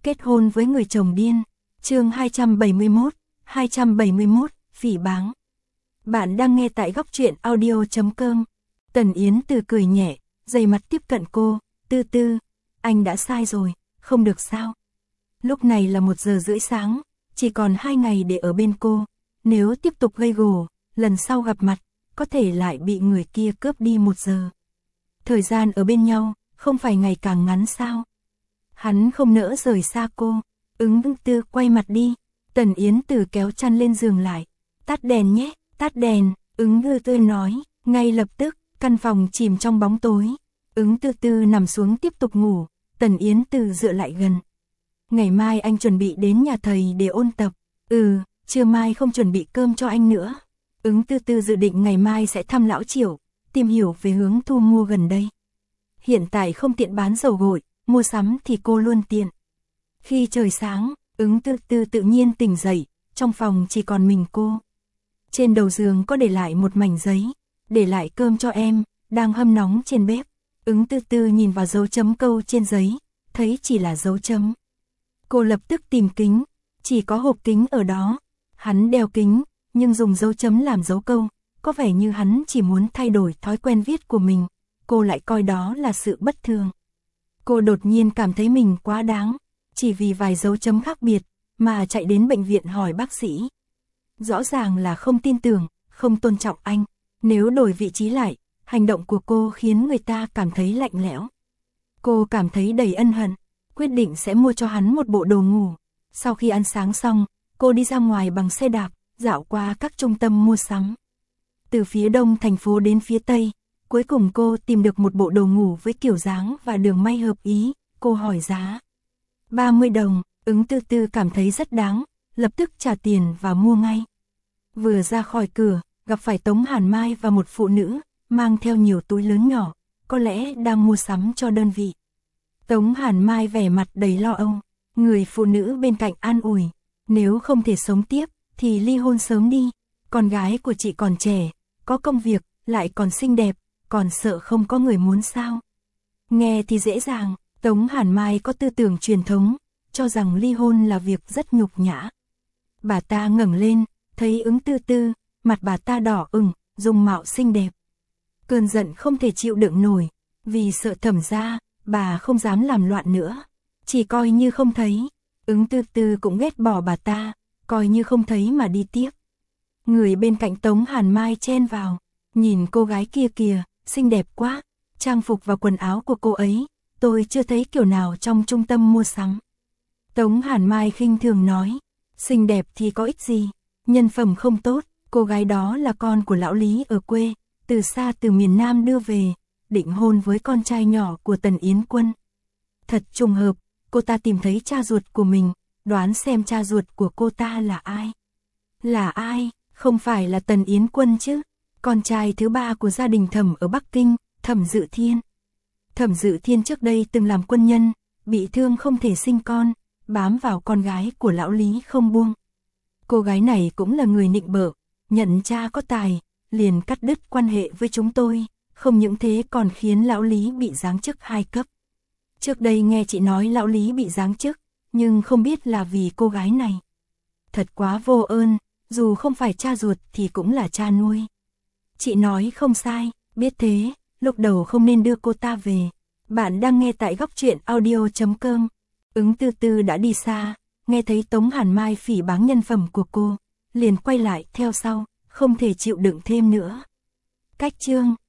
kết hôn với người chồng điên. Chương 271, phỉ báng. Bạn đang nghe tại góc truyện audio.com. Tần Yến Từ cười nhẹ, dày mặt tiếp cận cô, Tư Tư, anh đã sai rồi, không được sao. Lúc này là 1 giờ rưỡi sáng, chỉ còn 2 ngày để ở bên cô, nếu tiếp tục gây gổ, lần sau gặp mặt, có thể lại bị người kia cướp đi 1 giờ. Thời gian ở bên nhau, không phải ngày càng ngắn sao? Hắn không nỡ rời xa cô, Ứng Tư quay mặt đi, Tần Yến Từ kéo chăn lên giường lại, tắt đèn nhé, tắt đèn, Ứng Tư nói, ngay lập tức, căn phòng chìm trong bóng tối, Ứng Tư nằm xuống tiếp tục ngủ, Tần Yến Từ dựa lại gần. Ngày mai anh chuẩn bị đến nhà thầy để ôn tập, trưa mai không chuẩn bị cơm cho anh nữa. Ứng Tư dự định ngày mai sẽ thăm lão Triệu, tìm hiểu về hướng thu mua gần đây. Hiện tại không tiện bán dầu gội, mua sắm thì cô luôn tiện. Khi trời sáng, Ứng Tư tự nhiên tỉnh dậy, trong phòng chỉ còn mình cô. Trên đầu giường có để lại một mảnh giấy, để lại cơm cho em, đang hâm nóng trên bếp. Ứng Tư nhìn vào dấu chấm câu trên giấy, thấy chỉ là dấu chấm. Cô lập tức tìm kính, chỉ có hộp kính ở đó. Hắn đeo kính, nhưng dùng dấu chấm làm dấu câu, có vẻ như hắn chỉ muốn thay đổi thói quen viết của mình. Cô lại coi đó là sự bất thường. Cô đột nhiên cảm thấy mình quá đáng, chỉ vì vài dấu chấm khác biệt, mà chạy đến bệnh viện hỏi bác sĩ. Rõ ràng là không tin tưởng, không tôn trọng anh. Nếu đổi vị trí lại, hành động của cô khiến người ta cảm thấy lạnh lẽo. Cô cảm thấy đầy ân hận, quyết định sẽ mua cho hắn một bộ đồ ngủ. Sau khi ăn sáng xong, cô đi ra ngoài bằng xe đạp, dạo qua các trung tâm mua sắm. Từ phía đông thành phố đến phía tây, cuối cùng cô tìm được một bộ đồ ngủ với kiểu dáng và đường may hợp ý. Cô hỏi giá 30 đồng, Ứng Tư cảm thấy rất đáng, lập tức trả tiền và mua ngay. Vừa ra khỏi cửa, gặp phải Tống Hàn Mai và một phụ nữ, mang theo nhiều túi lớn nhỏ, có lẽ đang mua sắm cho đơn vị. Tống Hàn Mai vẻ mặt đầy lo âu, người phụ nữ bên cạnh an ủi, nếu không thể sống tiếp, thì ly hôn sớm đi, con gái của chị còn trẻ, có công việc, lại còn xinh đẹp, còn sợ không có người muốn sao. Nghe thì dễ dàng, Tống Hàn Mai có tư tưởng truyền thống, cho rằng ly hôn là việc rất nhục nhã. Bà ta ngẩng lên, thấy Ứng Tư, mặt bà ta đỏ ửng, dung mạo xinh đẹp. Cơn giận không thể chịu đựng nổi, vì sợ Thẩm gia, bà không dám làm loạn nữa, chỉ coi như không thấy. Ứng Tư cũng ghét bỏ bà ta, coi như không thấy mà đi tiếp. Người bên cạnh Tống Hàn Mai chen vào, nhìn cô gái kia kìa, xinh đẹp quá, trang phục và quần áo của cô ấy, tôi chưa thấy kiểu nào trong trung tâm mua sắm. Tống Hàn Mai khinh thường nói, xinh đẹp thì có ích gì, nhân phẩm không tốt, cô gái đó là con của lão Lý ở quê, từ xa từ miền Nam đưa về, định hôn với con trai nhỏ của Tần Yến Quân. Thật trùng hợp, cô ta tìm thấy cha ruột của mình, đoán xem cha ruột của cô ta là ai. Là ai, không phải là Tần Yến Quân chứ, con trai thứ 3 của gia đình Thẩm ở Bắc Kinh, Thẩm Dự Thiên. Thẩm Dự Thiên trước đây từng làm quân nhân, bị thương không thể sinh con, bám vào con gái của lão Lý không buông. Cô gái này cũng là người nịnh bợ, nhận cha có tài, liền cắt đứt quan hệ với chúng tôi, không những thế còn khiến lão Lý bị giáng chức 2 cấp. Trước đây nghe chị nói lão Lý bị giáng chức, nhưng không biết là vì cô gái này. Thật quá vô ơn, dù không phải cha ruột thì cũng là cha nuôi. Chị nói không sai, biết thế, lúc đầu không nên đưa cô ta về. Bạn đang nghe tại góc truyện audio.com. Ứng Tư đã đi xa, nghe thấy Tống Hàn Mai phỉ báng nhân phẩm của cô, liền quay lại theo sau, không thể chịu đựng thêm nữa. Cách chương